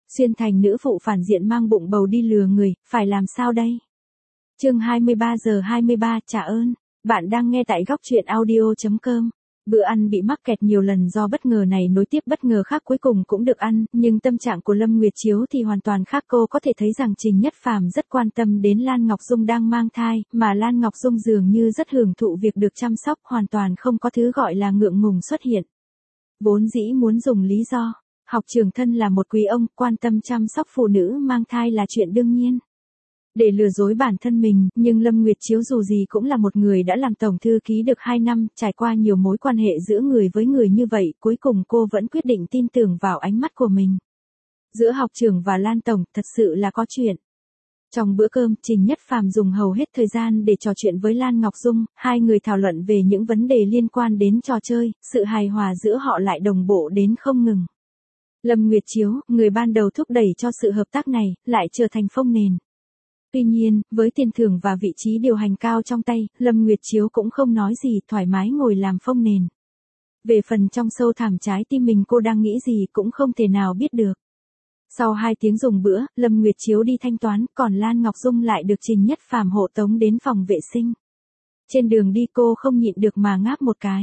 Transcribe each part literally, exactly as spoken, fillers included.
Xuyên thành nữ phụ phản diện mang bụng bầu đi lừa người, phải làm sao đây? Chương hai mươi ba giờ hai mươi ba, trả ơn. Bạn đang nghe tại góc truyện audio chấm com. Bữa ăn bị mắc kẹt nhiều lần do bất ngờ này nối tiếp bất ngờ khác cuối cùng cũng được ăn, nhưng tâm trạng của Lâm Nguyệt Chiếu thì hoàn toàn khác. Cô có thể thấy rằng Trình Nhất Phàm rất quan tâm đến Lan Ngọc Dung đang mang thai, mà Lan Ngọc Dung dường như rất hưởng thụ việc được chăm sóc, hoàn toàn không có thứ gọi là ngượng ngùng xuất hiện. Vốn dĩ muốn dùng lý do, học trưởng thân là một quý ông, quan tâm chăm sóc phụ nữ mang thai là chuyện đương nhiên. Để lừa dối bản thân mình, nhưng Lâm Nguyệt Chiếu dù gì cũng là một người đã làm tổng thư ký được hai năm, trải qua nhiều mối quan hệ giữa người với người như vậy, cuối cùng cô vẫn quyết định tin tưởng vào ánh mắt của mình. Giữa học trưởng và Lan tổng, thật sự là có chuyện. Trong bữa cơm, Trình Nhất Phàm dùng hầu hết thời gian để trò chuyện với Lan Ngọc Dung, hai người thảo luận về những vấn đề liên quan đến trò chơi, sự hài hòa giữa họ lại đồng bộ đến không ngừng. Lâm Nguyệt Chiếu, người ban đầu thúc đẩy cho sự hợp tác này, lại trở thành phông nền. Tuy nhiên, với tiền thưởng và vị trí điều hành cao trong tay, Lâm Nguyệt Chiếu cũng không nói gì, thoải mái ngồi làm phông nền. Về phần trong sâu thẳm trái tim mình cô đang nghĩ gì cũng không thể nào biết được. Sau hai tiếng dùng bữa, Lâm Nguyệt Chiếu đi thanh toán, còn Lan Ngọc Dung lại được Trình Nhất Phàm hộ tống đến phòng vệ sinh. Trên đường đi cô không nhịn được mà ngáp một cái.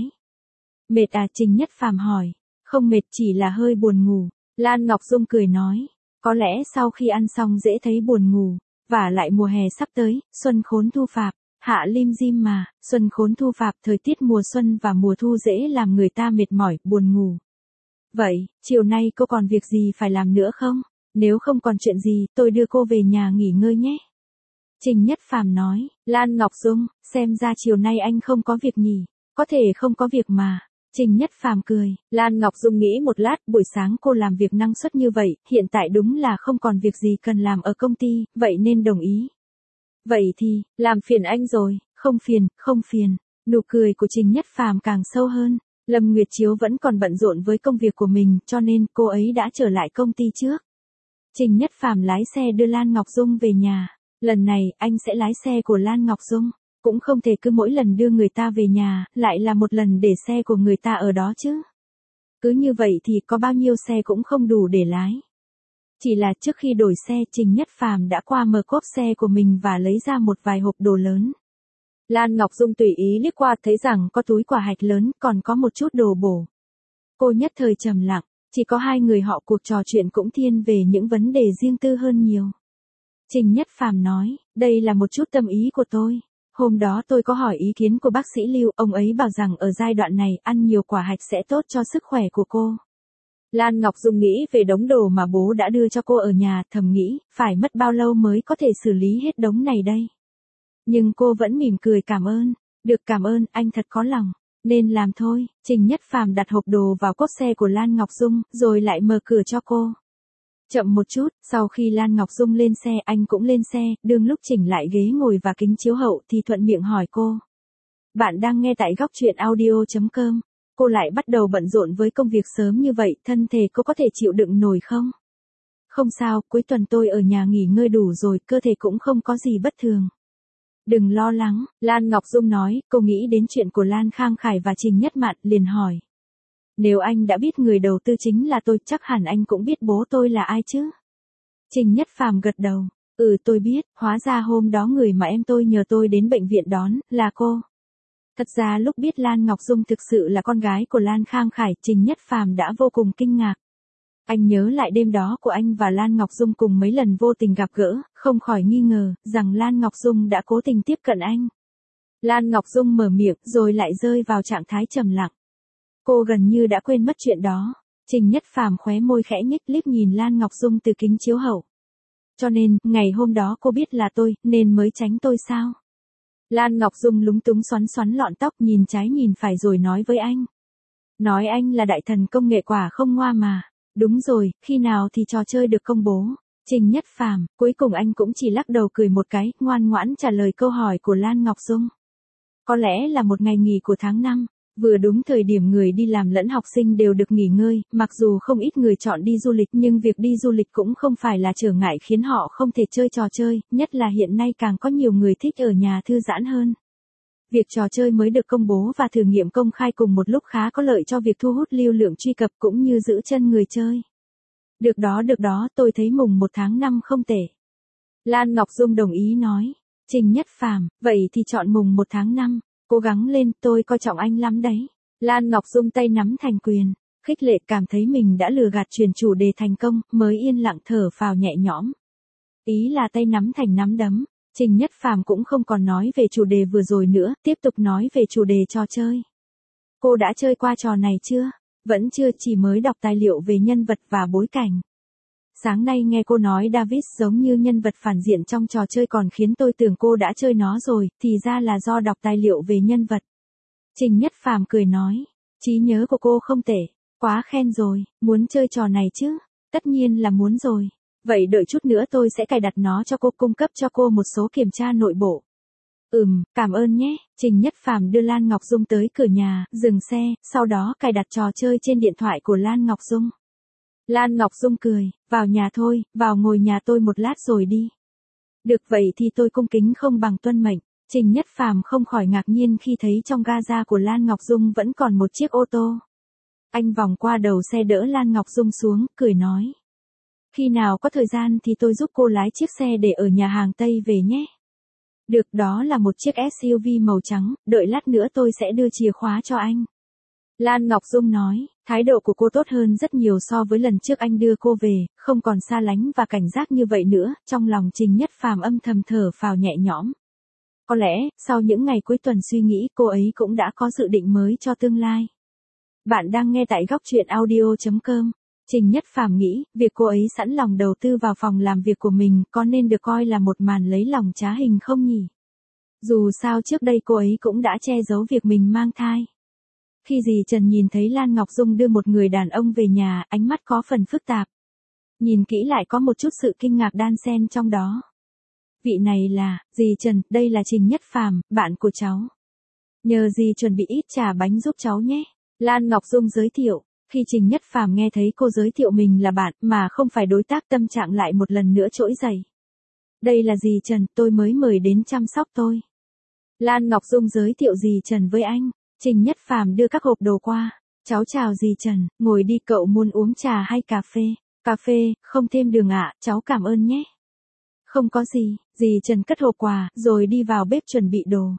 Mệt à? Trình Nhất Phàm hỏi. Không mệt, chỉ là hơi buồn ngủ. Lan Ngọc Dung cười nói. Có lẽ sau khi ăn xong dễ thấy buồn ngủ. Và lại mùa hè sắp tới, xuân khốn thu phạp, hạ lim dim mà, xuân khốn thu phạp, thời tiết mùa xuân và mùa thu dễ làm người ta mệt mỏi, buồn ngủ. Vậy, chiều nay cô còn việc gì phải làm nữa không? Nếu không còn chuyện gì, tôi đưa cô về nhà nghỉ ngơi nhé. Trình Nhất Phàm nói. Lan Ngọc Dung, xem ra chiều nay anh không có việc nhỉ? Có thể không có việc mà. Trình Nhất Phàm cười. Lan Ngọc Dung nghĩ một lát, buổi sáng cô làm việc năng suất như vậy, hiện tại đúng là không còn việc gì cần làm ở công ty, vậy nên đồng ý. Vậy thì, làm phiền anh rồi. Không phiền, không phiền. Nụ cười của Trình Nhất Phàm càng sâu hơn. Lâm Nguyệt Chiếu vẫn còn bận rộn với công việc của mình, cho nên cô ấy đã trở lại công ty trước. Trình Nhất Phàm lái xe đưa Lan Ngọc Dung về nhà. Lần này, anh sẽ lái xe của Lan Ngọc Dung. Cũng không thể cứ mỗi lần đưa người ta về nhà, lại là một lần để xe của người ta ở đó chứ. Cứ như vậy thì có bao nhiêu xe cũng không đủ để lái. Chỉ là trước khi đổi xe, Trình Nhất Phàm đã qua mở cốp xe của mình và lấy ra một vài hộp đồ lớn. Lan Ngọc Dung tùy ý liếc qua thấy rằng có túi quả hạch lớn, còn có một chút đồ bổ. Cô nhất thời trầm lặng, chỉ có hai người họ cuộc trò chuyện cũng thiên về những vấn đề riêng tư hơn nhiều. Trình Nhất Phàm nói, đây là một chút tâm ý của tôi. Hôm đó tôi có hỏi ý kiến của bác sĩ Lưu, ông ấy bảo rằng ở giai đoạn này ăn nhiều quả hạch sẽ tốt cho sức khỏe của cô. Lan Ngọc Dung nghĩ về đống đồ mà bố đã đưa cho cô ở nhà, thầm nghĩ, phải mất bao lâu mới có thể xử lý hết đống này đây. Nhưng cô vẫn mỉm cười cảm ơn, được cảm ơn, anh thật có lòng, nên làm thôi. Trình Nhất Phàm đặt hộp đồ vào cốp xe của Lan Ngọc Dung, rồi lại mở cửa cho cô. Chậm một chút, sau khi Lan Ngọc Dung lên xe anh cũng lên xe, đương lúc chỉnh lại ghế ngồi và kính chiếu hậu thì thuận miệng hỏi cô. Bạn đang nghe tại góc truyện audio chấm com. Cô lại bắt đầu bận rộn với công việc sớm như vậy, thân thể cô có thể chịu đựng nổi không? Không sao, cuối tuần tôi ở nhà nghỉ ngơi đủ rồi, cơ thể cũng không có gì bất thường. Đừng lo lắng, Lan Ngọc Dung nói, cô nghĩ đến chuyện của Lan Khang Khải và Trình Nhất Mạn, liền hỏi. Nếu anh đã biết người đầu tư chính là tôi, chắc hẳn anh cũng biết bố tôi là ai chứ? Trình Nhất Phàm gật đầu. Ừ, tôi biết, hóa ra hôm đó người mà em tôi nhờ tôi đến bệnh viện đón, là cô. Thật ra lúc biết Lan Ngọc Dung thực sự là con gái của Lan Khang Khải, Trình Nhất Phàm đã vô cùng kinh ngạc. Anh nhớ lại đêm đó của anh và Lan Ngọc Dung cùng mấy lần vô tình gặp gỡ, không khỏi nghi ngờ, rằng Lan Ngọc Dung đã cố tình tiếp cận anh. Lan Ngọc Dung mở miệng, rồi lại rơi vào trạng thái trầm lặng. Cô gần như đã quên mất chuyện đó. Trình Nhất Phàm khóe môi khẽ nhếch liếc nhìn Lan Ngọc Dung từ kính chiếu hậu. Cho nên, ngày hôm đó cô biết là tôi, nên mới tránh tôi sao? Lan Ngọc Dung lúng túng xoắn xoắn lọn tóc, nhìn trái nhìn phải rồi nói với anh. Nói anh là đại thần công nghệ quả không ngoa mà. Đúng rồi, khi nào thì trò chơi được công bố? Trình Nhất Phàm, cuối cùng anh cũng chỉ lắc đầu cười một cái, ngoan ngoãn trả lời câu hỏi của Lan Ngọc Dung. Có lẽ là một ngày nghỉ của tháng năm. Vừa đúng thời điểm người đi làm lẫn học sinh đều được nghỉ ngơi, mặc dù không ít người chọn đi du lịch nhưng việc đi du lịch cũng không phải là trở ngại khiến họ không thể chơi trò chơi, nhất là hiện nay càng có nhiều người thích ở nhà thư giãn hơn. Việc trò chơi mới được công bố và thử nghiệm công khai cùng một lúc khá có lợi cho việc thu hút lưu lượng truy cập cũng như giữ chân người chơi. Được đó được đó, tôi thấy mùng một tháng năm không tệ. Lan Ngọc Dung đồng ý nói. Trình Nhất Phàm, vậy thì chọn mùng một tháng năm, cố gắng lên, tôi coi trọng anh lắm đấy. Lan Ngọc Dung tay nắm thành quyền, khích lệ cảm thấy mình đã lừa gạt truyền chủ đề thành công, mới yên lặng thở phào nhẹ nhõm. Ý là tay nắm thành nắm đấm, Trình Nhất Phàm cũng không còn nói về chủ đề vừa rồi nữa, tiếp tục nói về chủ đề trò chơi. Cô đã chơi qua trò này chưa? Vẫn chưa, chỉ mới đọc tài liệu về nhân vật và bối cảnh. Sáng nay nghe cô nói David giống như nhân vật phản diện trong trò chơi còn khiến tôi tưởng cô đã chơi nó rồi, thì ra là do đọc tài liệu về nhân vật. Trình Nhất Phàm cười nói, trí nhớ của cô không tệ, quá khen rồi, muốn chơi trò này chứ? Tất nhiên là muốn rồi. Vậy đợi chút nữa tôi sẽ cài đặt nó cho cô, cung cấp cho cô một số kiểm tra nội bộ. Ừm, cảm ơn nhé. Trình Nhất Phàm đưa Lan Ngọc Dung tới cửa nhà, dừng xe, sau đó cài đặt trò chơi trên điện thoại của Lan Ngọc Dung. Lan Ngọc Dung cười, vào nhà thôi, vào ngồi nhà tôi một lát rồi đi. Được vậy thì tôi cung kính không bằng tuân mệnh. Trình Nhất Phàm không khỏi ngạc nhiên khi thấy trong gaza của Lan Ngọc Dung vẫn còn một chiếc ô tô. Anh vòng qua đầu xe đỡ Lan Ngọc Dung xuống, cười nói. Khi nào có thời gian thì tôi giúp cô lái chiếc xe để ở nhà hàng Tây về nhé. Được, đó là một chiếc ét u vê màu trắng, đợi lát nữa tôi sẽ đưa chìa khóa cho anh. Lan Ngọc Dung nói, thái độ của cô tốt hơn rất nhiều so với lần trước anh đưa cô về, không còn xa lánh và cảnh giác như vậy nữa, trong lòng Trình Nhất Phàm âm thầm thở phào nhẹ nhõm. Có lẽ, sau những ngày cuối tuần suy nghĩ cô ấy cũng đã có dự định mới cho tương lai. Bạn đang nghe tại góc truyện audio chấm com. Trình Nhất Phàm nghĩ, việc cô ấy sẵn lòng đầu tư vào phòng làm việc của mình có nên được coi là một màn lấy lòng trá hình không nhỉ? Dù sao trước đây cô ấy cũng đã che giấu việc mình mang thai. Khi dì Trần nhìn thấy Lan Ngọc Dung đưa một người đàn ông về nhà, ánh mắt có phần phức tạp. Nhìn kỹ lại có một chút sự kinh ngạc đan xen trong đó. Vị này là, dì Trần, đây là Trình Nhất Phàm, bạn của cháu. Nhờ dì chuẩn bị ít trà bánh giúp cháu nhé. Lan Ngọc Dung giới thiệu. Khi Trình Nhất Phàm nghe thấy cô giới thiệu mình là bạn mà không phải đối tác, tâm trạng lại một lần nữa trỗi dậy. Đây là dì Trần, tôi mới mời đến chăm sóc tôi. Lan Ngọc Dung giới thiệu dì Trần với anh. Trình Nhất Phàm đưa các hộp đồ qua. Cháu chào dì Trần, ngồi đi, cậu muốn uống trà hay cà phê? Cà phê, không thêm đường ạ, cháu cảm ơn nhé. Không có gì, dì Trần cất hộp quà, rồi đi vào bếp chuẩn bị đồ.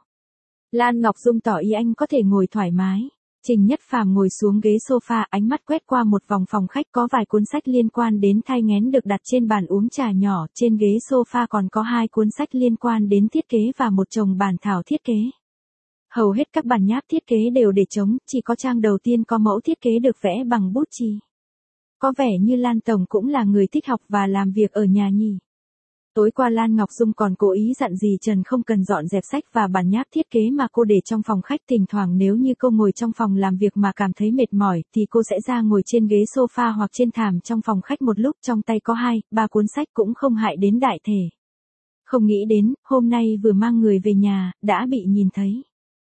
Lan Ngọc Dung tỏ ý anh có thể ngồi thoải mái. Trình Nhất Phàm ngồi xuống ghế sofa, ánh mắt quét qua một vòng phòng khách, có vài cuốn sách liên quan đến thai nghén được đặt trên bàn uống trà nhỏ, trên ghế sofa còn có hai cuốn sách liên quan đến thiết kế và một chồng bản thảo thiết kế. Hầu hết các bản nháp thiết kế đều để trống, chỉ có trang đầu tiên có mẫu thiết kế được vẽ bằng bút chì. Có vẻ như Lan Tổng cũng là người thích học và làm việc ở nhà nhỉ. Tối qua Lan Ngọc Dung còn cố ý dặn dì Trần không cần dọn dẹp sách và bản nháp thiết kế mà cô để trong phòng khách, thỉnh thoảng nếu như cô ngồi trong phòng làm việc mà cảm thấy mệt mỏi thì cô sẽ ra ngồi trên ghế sofa hoặc trên thảm trong phòng khách một lúc, trong tay có hai, ba cuốn sách cũng không hại đến đại thể. Không nghĩ đến, hôm nay vừa mang người về nhà, đã bị nhìn thấy.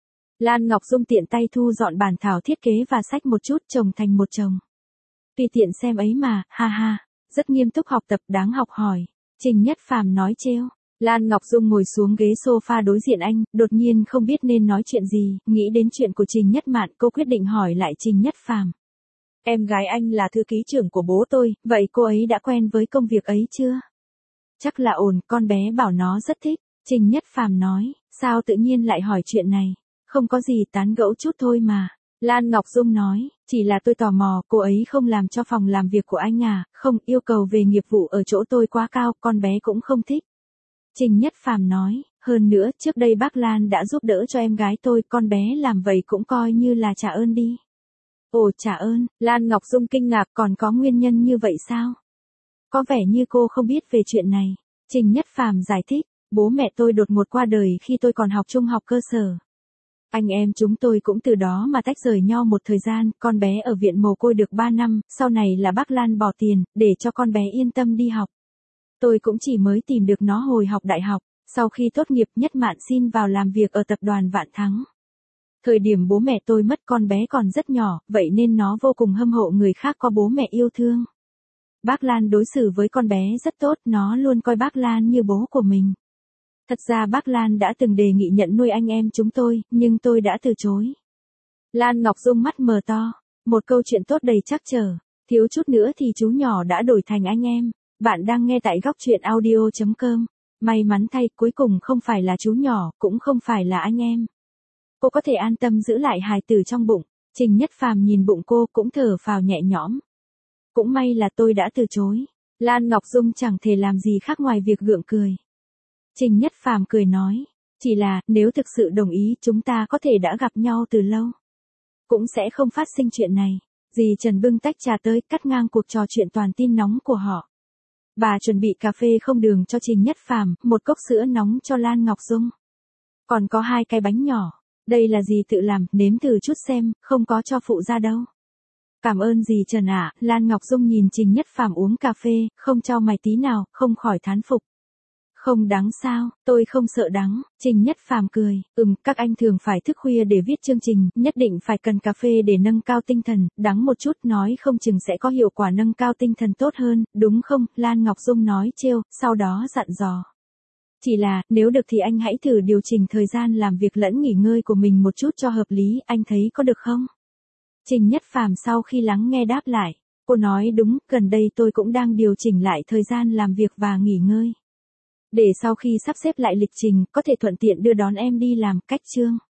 Lan Ngọc Dung tiện tay thu dọn bản thảo thiết kế và sách một chút, chồng thành một chồng. Tùy tiện xem ấy mà, ha ha, rất nghiêm túc học tập, đáng học hỏi. Trình Nhất Phàm nói trêu. Lan Ngọc Dung ngồi xuống ghế sofa đối diện anh, đột nhiên không biết nên nói chuyện gì, nghĩ đến chuyện của Trình Nhất Mạn, cô quyết định hỏi lại Trình Nhất Phàm. Em gái anh là thư ký trưởng của bố tôi, vậy cô ấy đã quen với công việc ấy chưa? Chắc là ổn, con bé bảo nó rất thích. Trình Nhất Phàm nói, sao tự nhiên lại hỏi chuyện này? Không có gì, tán gẫu chút thôi mà. Lan Ngọc Dung nói, chỉ là tôi tò mò, cô ấy không làm cho phòng làm việc của anh à? Không, yêu cầu về nghiệp vụ ở chỗ tôi quá cao, con bé cũng không thích. Trình Nhất Phàm nói, hơn nữa, trước đây bác Lan đã giúp đỡ cho em gái tôi, con bé làm vậy cũng coi như là trả ơn đi. Ồ, trả ơn, Lan Ngọc Dung kinh ngạc, còn có nguyên nhân như vậy sao? Có vẻ như cô không biết về chuyện này. Trình Nhất Phàm giải thích, bố mẹ tôi đột ngột qua đời khi tôi còn học trung học cơ sở. Anh em chúng tôi cũng từ đó mà tách rời nhau một thời gian, con bé ở viện mồ côi được ba năm, sau này là bác Lan bỏ tiền, để cho con bé yên tâm đi học. Tôi cũng chỉ mới tìm được nó hồi học đại học, sau khi tốt nghiệp Nhất Mạn xin vào làm việc ở tập đoàn Vạn Thắng. Thời điểm bố mẹ tôi mất con bé còn rất nhỏ, vậy nên nó vô cùng hâm mộ người khác có bố mẹ yêu thương. Bác Lan đối xử với con bé rất tốt, nó luôn coi bác Lan như bố của mình. Thật ra bác Lan đã từng đề nghị nhận nuôi anh em chúng tôi, nhưng tôi đã từ chối. Lan Ngọc Dung mắt mờ to, một câu chuyện tốt đầy trắc trở. Thiếu chút nữa thì chú nhỏ đã đổi thành anh em. Bạn đang nghe tại góc chuyện audio chấm com. May mắn thay, cuối cùng không phải là chú nhỏ, cũng không phải là anh em. Cô có thể an tâm giữ lại hài tử trong bụng. Trình Nhất Phàm nhìn bụng cô cũng thở phào nhẹ nhõm. Cũng may là tôi đã từ chối. Lan Ngọc Dung chẳng thể làm gì khác ngoài việc gượng cười. Trình Nhất Phàm cười nói, chỉ là, nếu thực sự đồng ý chúng ta có thể đã gặp nhau từ lâu. Cũng sẽ không phát sinh chuyện này. Dì Trần bưng tách trà tới, cắt ngang cuộc trò chuyện toàn tin nóng của họ. Bà chuẩn bị cà phê không đường cho Trình Nhất Phàm, một cốc sữa nóng cho Lan Ngọc Dung. Còn có hai cái bánh nhỏ. Đây là dì tự làm, nếm thử chút xem, không có cho phụ ra đâu. Cảm ơn dì Trần ạ. Lan Ngọc Dung nhìn Trình Nhất Phàm uống cà phê, không cho mày tí nào, không khỏi thán phục. Không đắng sao, tôi không sợ đắng. Trình Nhất Phàm cười, ừm, các anh thường phải thức khuya để viết chương trình, nhất định phải cần cà phê để nâng cao tinh thần, đắng một chút nói không chừng sẽ có hiệu quả nâng cao tinh thần tốt hơn, đúng không? Lan Ngọc Dung nói trêu, sau đó dặn dò. Chỉ là, nếu được thì anh hãy thử điều chỉnh thời gian làm việc lẫn nghỉ ngơi của mình một chút cho hợp lý, anh thấy có được không? Trình Nhất Phàm sau khi lắng nghe đáp lại, cô nói đúng, gần đây tôi cũng đang điều chỉnh lại thời gian làm việc và nghỉ ngơi. Để sau khi sắp xếp lại lịch trình, có thể thuận tiện đưa đón em đi làm, cách chương.